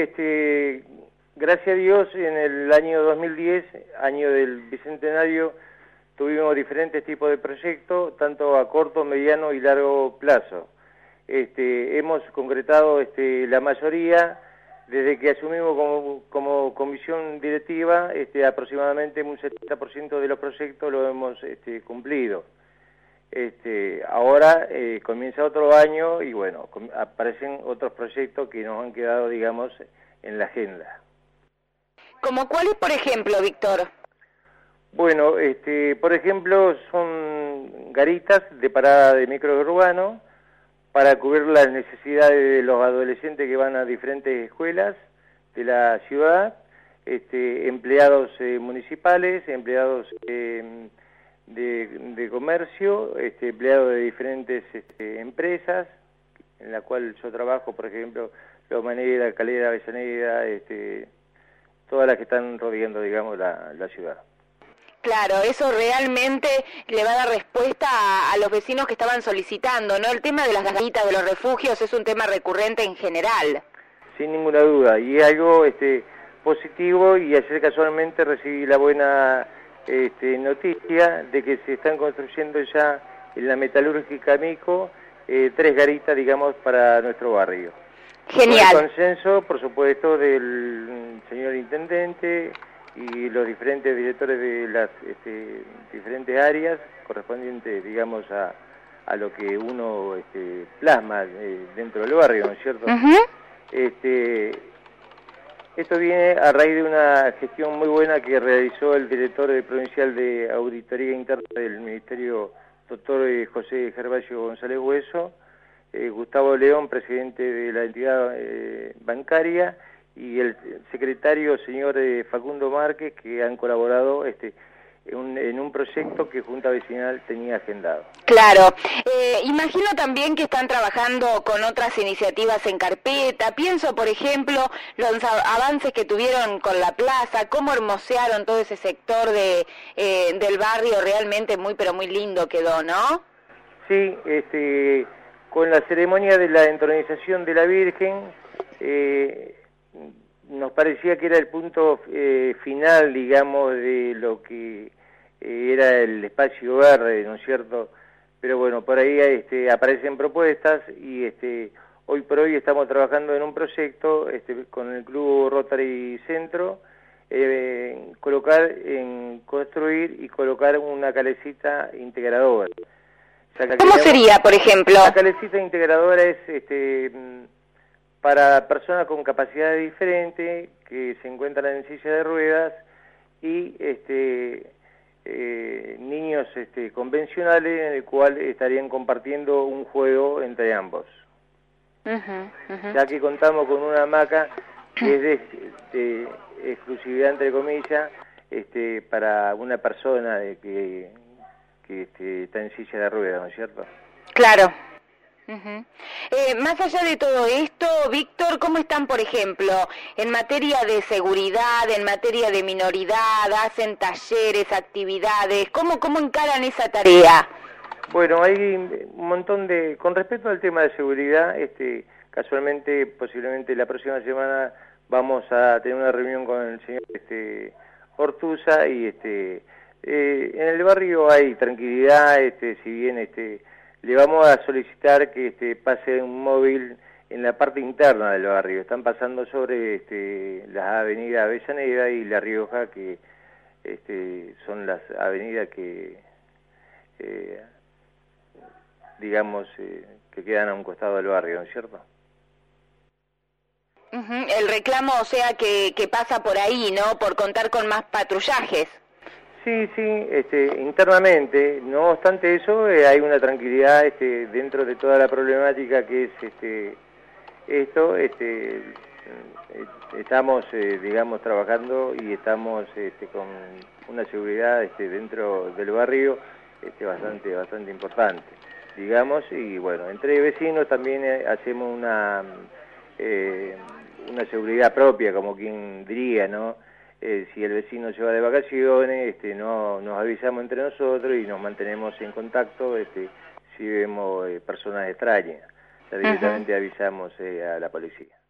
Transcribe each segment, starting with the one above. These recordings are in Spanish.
gracias a Dios, en el año 2010, año del Bicentenario, tuvimos diferentes tipos de proyectos, tanto a corto, mediano y largo plazo. Hemos concretado la mayoría. Desde que asumimos como comisión directiva, aproximadamente un 70% de los proyectos lo hemos cumplido. Ahora comienza otro año y bueno, aparecen otros proyectos que nos han quedado, digamos, en la agenda. ¿Como cuáles, por ejemplo, Víctor? Bueno, por ejemplo, son garitas de parada de micro urbano para cubrir las necesidades de los adolescentes que van a diferentes escuelas de la ciudad, empleados municipales, empleados de comercio, empleados de diferentes empresas, en la cual yo trabajo, por ejemplo, Lomaneda, Calera, Avellaneda, todas las que están rodeando, digamos, la ciudad. Claro, eso realmente le va a dar respuesta a los vecinos que estaban solicitando, ¿no? El tema de las garitas, de los refugios, es un tema recurrente en general. Sin ninguna duda, y algo positivo, y ayer casualmente recibí la buena noticia de que se están construyendo ya en la metalúrgica Mico 3 garitas, digamos, para nuestro barrio. Genial. Con el consenso, por supuesto, del señor intendente y los diferentes directores de las diferentes áreas correspondientes, digamos, a lo que uno plasma dentro del barrio, ¿no es cierto? Esto viene a raíz de una gestión muy buena que realizó el director provincial de Auditoría Interna del Ministerio, doctor José Gervasio González Hueso, Gustavo León, presidente de la entidad bancaria, y el secretario, señor Facundo Márquez, que han colaborado en un proyecto que Junta Vecinal tenía agendado. Claro. Imagino también que están trabajando con otras iniciativas en carpeta. Pienso, por ejemplo, los avances que tuvieron con la plaza, cómo hermosearon todo ese sector del barrio, realmente muy, pero muy lindo quedó, ¿no? Sí, con la ceremonia de la entronización de la Virgen, nos parecía que era el punto final, digamos, de lo que era el espacio verde, ¿no es cierto? Pero bueno, por ahí aparecen propuestas y hoy por hoy estamos trabajando en un proyecto con el Club Rotary Centro, construir y colocar una calecita integradora. O sea, ¿Cómo sería, por ejemplo? La calecita integradora es para personas con capacidades diferentes que se encuentran en silla de ruedas y niños convencionales en el cual estarían compartiendo un juego entre ambos. Ya que contamos con una hamaca que es de exclusividad, entre comillas, para una persona que está en silla de ruedas, ¿no es cierto? Claro. Más allá de todo esto, Víctor, ¿cómo están, por ejemplo, en materia de seguridad, en materia de minoridad? ¿Hacen talleres, actividades? ¿Cómo encaran esa tarea? Bueno, hay un montón con respecto al tema de seguridad, casualmente, posiblemente la próxima semana vamos a tener una reunión con el señor Ortuza y en el barrio hay tranquilidad, si bien le vamos a solicitar que pase un móvil en la parte interna del barrio. Están pasando sobre las avenidas Avellaneda y La Rioja, que son las avenidas que, digamos, que quedan a un costado del barrio, ¿no es cierto? El reclamo, o sea, que pasa por ahí, ¿no? Por contar con más patrullajes. Sí, internamente. No obstante eso, hay una tranquilidad dentro de toda la problemática que es esto. Estamos, digamos, trabajando y estamos con una seguridad dentro del barrio bastante importante, digamos, y bueno, entre vecinos también hacemos una seguridad propia, como quien diría, ¿no? Si el vecino se va de vacaciones, nos avisamos entre nosotros y nos mantenemos en contacto si vemos personas extrañas. Ya directamente avisamos a la policía.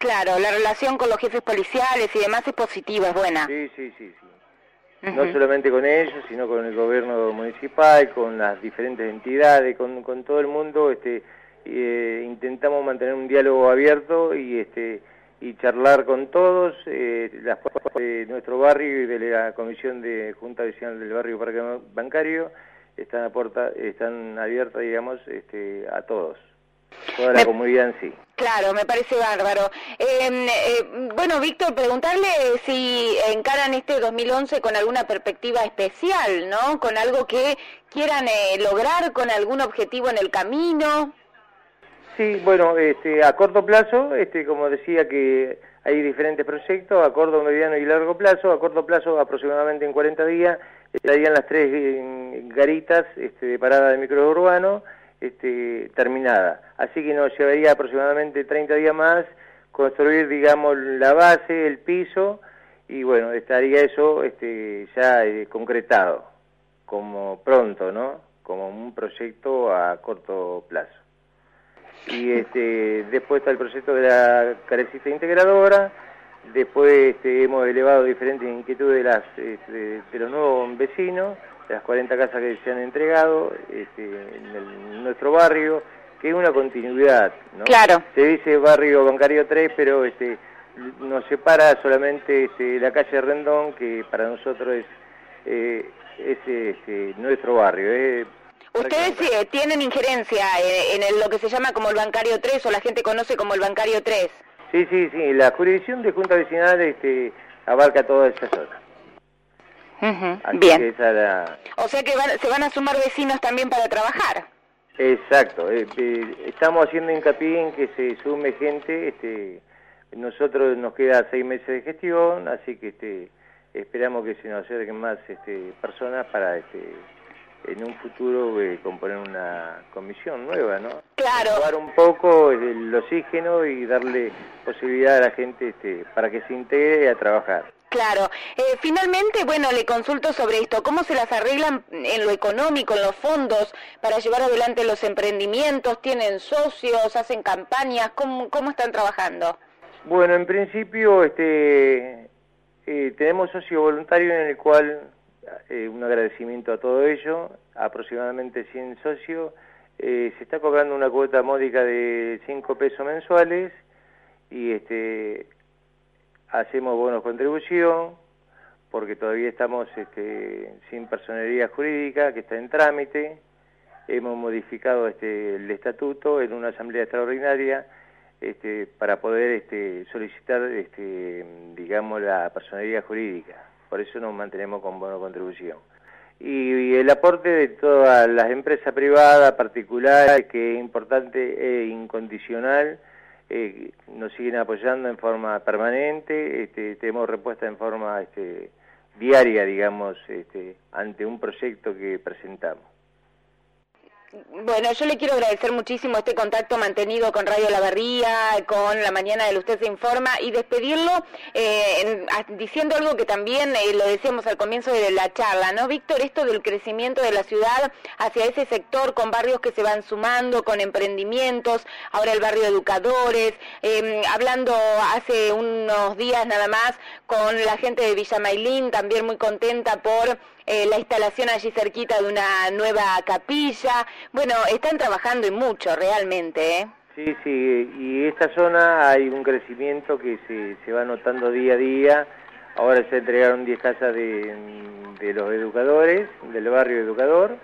Claro, la relación con los jefes policiales y demás es positiva, es buena. Sí. No solamente con ellos, sino con el gobierno municipal, con las diferentes entidades, con todo el mundo. Intentamos mantener un diálogo abierto y charlar con todos. Las puertas de nuestro barrio y de la Comisión de Junta Vecinal del Barrio Parque Bancario están abiertas, digamos, a todos. Toda la comunidad en sí. Claro, me parece bárbaro. Bueno, Víctor, preguntarle si encaran este 2011 con alguna perspectiva especial, ¿no? Con algo que quieran lograr, con algún objetivo en el camino. Sí, bueno, a corto plazo, como decía, que hay diferentes proyectos, a corto, mediano y largo plazo. A corto plazo, aproximadamente en 40 días, estarían las 3 garitas de parada de micro urbano, terminada. Así que nos llevaría aproximadamente 30 días más construir, digamos, la base, el piso, y bueno, estaría eso ya concretado, como pronto, ¿no? Como un proyecto a corto plazo. Y después está el proyecto de la carecita integradora. Después hemos elevado diferentes inquietudes de los nuevos vecinos, de las 40 casas que se han entregado en nuestro barrio, que es una continuidad, ¿no? Claro. Se dice barrio bancario 3, pero nos separa solamente la calle Rendón, que para nosotros es nuestro barrio. Ustedes tienen injerencia en lo que se llama como el bancario 3, o la gente conoce como el bancario 3. Sí, la jurisdicción de Junta Vecinal abarca toda esa zona. Bien. O sea que se van a sumar vecinos también para trabajar. Exacto. Estamos haciendo hincapié en que se sume gente. Nosotros nos queda 6 meses de gestión, así que esperamos que se nos acerquen más personas para en un futuro componer una comisión nueva, ¿no? Claro. Probar un poco el oxígeno y darle posibilidad a la gente para que se integre a trabajar. Claro. Finalmente, bueno, le consulto sobre esto. ¿Cómo se las arreglan en lo económico, en los fondos, para llevar adelante los emprendimientos? ¿Tienen socios? ¿Hacen campañas? ¿Cómo están trabajando? Bueno, en principio tenemos socio voluntario en el cual un agradecimiento a todo ello, aproximadamente 100 socios. Se está cobrando una cuota módica de 5 pesos mensuales y hacemos bonos contribución, porque todavía estamos sin personería jurídica, que está en trámite. Hemos modificado el estatuto en una asamblea extraordinaria para poder solicitar, digamos, la personería jurídica. Por eso nos mantenemos con bono contribución. Y el aporte de todas las empresas privadas, particulares, que es importante e incondicional, nos siguen apoyando en forma permanente. Tenemos respuesta en forma diaria, digamos, ante un proyecto que presentamos. Bueno, yo le quiero agradecer muchísimo este contacto mantenido con Radio La Barría, con La Mañana del Usted se Informa, y despedirlo diciendo algo que también lo decíamos al comienzo de la charla, ¿no, Víctor? Esto del crecimiento de la ciudad hacia ese sector, con barrios que se van sumando, con emprendimientos, ahora el barrio Educadores, hablando hace unos días nada más con la gente de Villa Maylin, también muy contenta por la instalación allí cerquita de una nueva capilla. Bueno, están trabajando y mucho realmente, ¿eh? Sí, y esta zona hay un crecimiento que se va notando día a día. Ahora se entregaron 10 casas de los educadores, del barrio Educador,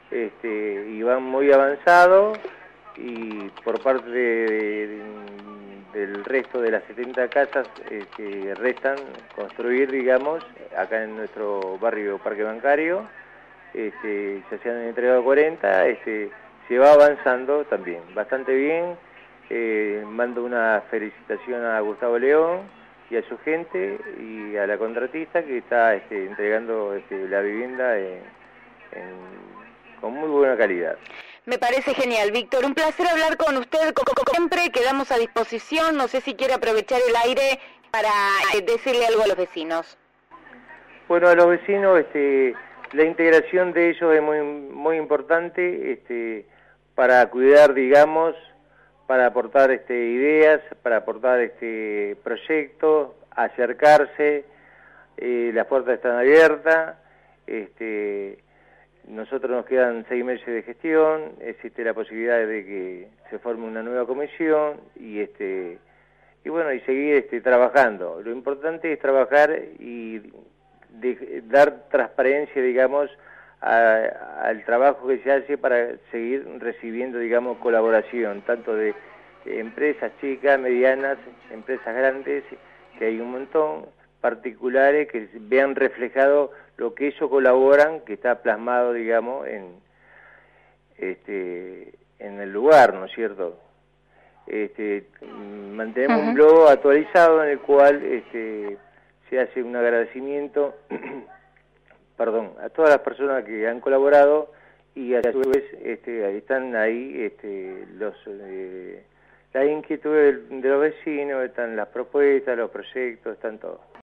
y van muy avanzados, y por parte del resto de las 70 casas que restan construir, digamos, acá en nuestro barrio Parque Bancario, ya se han entregado 40, se va avanzando también, bastante bien. Mando una felicitación a Gustavo León y a su gente y a la contratista que está entregando la vivienda con muy buena calidad. Me parece genial, Víctor. Un placer hablar con usted. Siempre quedamos a disposición. No sé si quiere aprovechar el aire para decirle algo a los vecinos. Bueno, a los vecinos, la integración de ellos es muy, muy importante para cuidar, digamos, para aportar ideas, para aportar proyectos, acercarse, las puertas están abiertas, nosotros nos quedan 6 meses de gestión, existe la posibilidad de que se forme una nueva comisión y bueno, y seguir trabajando. Lo importante es trabajar y dar transparencia, digamos, al trabajo que se hace para seguir recibiendo, digamos, colaboración, tanto de empresas chicas, medianas, empresas grandes, que hay un montón, particulares, que vean reflejado lo que ellos colaboran, que está plasmado, digamos, en el lugar, ¿no es cierto? Mantenemos un blog actualizado en el cual se hace un agradecimiento perdón, a todas las personas que han colaborado y a su vez están ahí las inquietudes de los vecinos, están las propuestas, los proyectos, están todo.